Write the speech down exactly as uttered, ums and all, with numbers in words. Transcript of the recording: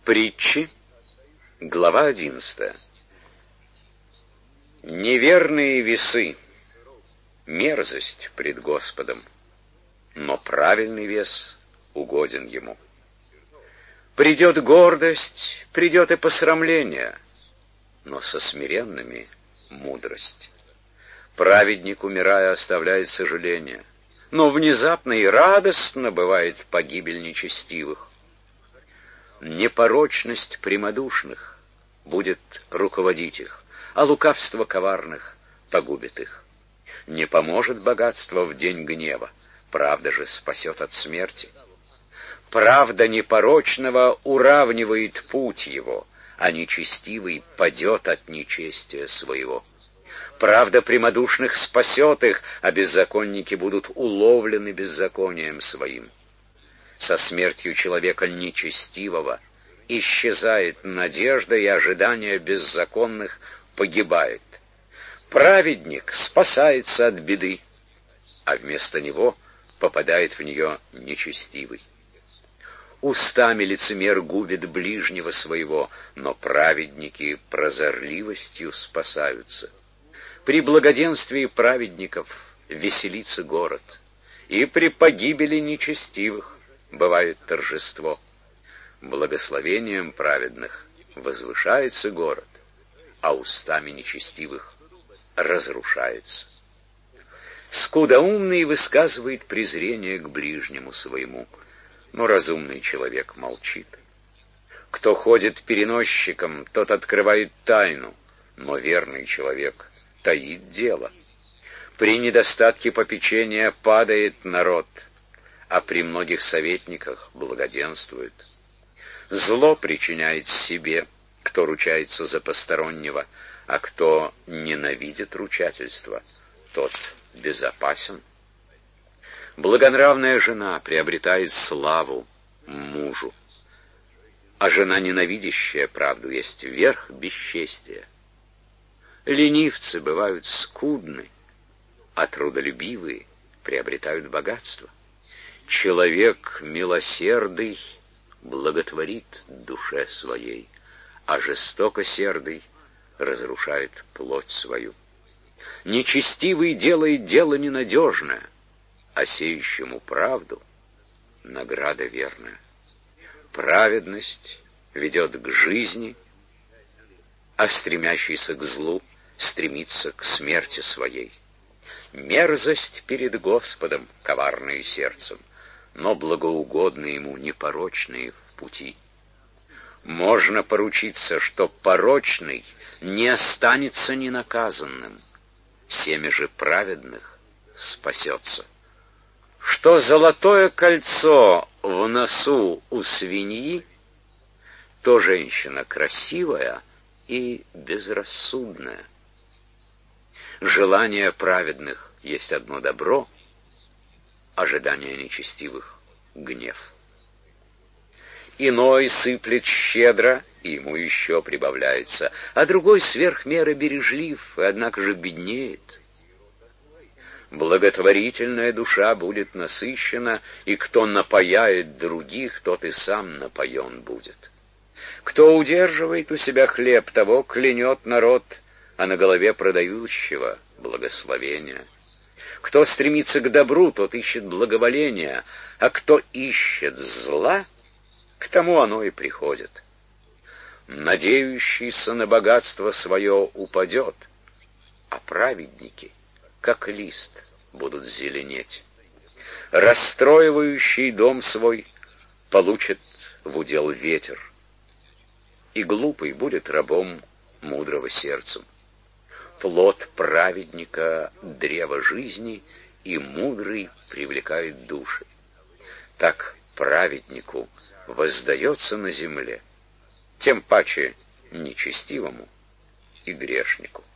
Притчи, глава одиннадцатая. Неверные весы — мерзость пред Господом, но правильный вес угоден Ему. Придет гордость, придет и посрамление, но со смиренными — мудрость. Праведник, умирая, оставляет сожаление, но внезапно и радостно бывает погибель нечестивых. Непорочность прямодушных будет руководить их, а лукавство коварных погубит их. Не поможет богатство в день гнева, правда же спасет от смерти. Правда непорочного уравнивает путь его, а нечестивый падет от нечестия своего. Правда прямодушных спасет их, а беззаконники будут уловлены беззаконием своим. Со смертью человека нечестивого исчезает надежда, и ожидание беззаконных погибает. Праведник спасается от беды, а вместо него попадает в нее нечестивый. Устами лицемер губит ближнего своего, но праведники прозорливостью спасаются. При благоденствии праведников веселится город, и при погибели нечестивых бывает торжество. Благословением праведных возвышается город, а устами нечестивых разрушается. Скудоумный высказывает презрение к ближнему своему, но разумный человек молчит. Кто ходит переносчиком, тот открывает тайну, но верный человек таит дело. При недостатке попечения падает народ, а при многих советниках благоденствует. Зло причиняет себе, кто ручается за постороннего, а кто ненавидит ручательство, тот безопасен. Благонравная жена приобретает славу мужу, а жена, ненавидящая правду, есть верх бесчестия. Ленивцы бывают скудны, а трудолюбивые приобретают богатство. Человек милосердый благотворит душе своей, а жестокосердый разрушает плоть свою. Нечестивый делает дело ненадежное, а сеющему правду награда верная. Праведность ведет к жизни, а стремящийся к злу стремится к смерти своей. Мерзость перед Господом коварные сердцем, но благоугодны ему непорочные в пути. Можно поручиться, что порочный не останется ненаказанным, семя же праведных спасется. Что золотое кольцо в носу у свиньи, то женщина красивая и безрассудная. Желание праведных есть одно добро, ожидание нечестивых — гнев. Иной сыплет щедро, и ему еще прибавляется, а другой сверх меры бережлив, и однако же беднеет. Благотворительная душа будет насыщена, и кто напояет других, тот и сам напоен будет. Кто удерживает у себя хлеб, того клянет народ, а на голове продающего — благословение. Кто стремится к добру, тот ищет благоволения, а кто ищет зла, к тому оно и приходит. Надеющийся на богатство свое упадет, а праведники, как лист, будут зеленеть. Расстроивающий дом свой получит в удел ветер, и глупый будет рабом мудрого сердцем. Плод праведника — древо жизни, и мудрый привлекает души. Так праведнику воздается на земле, тем паче нечестивому и грешнику.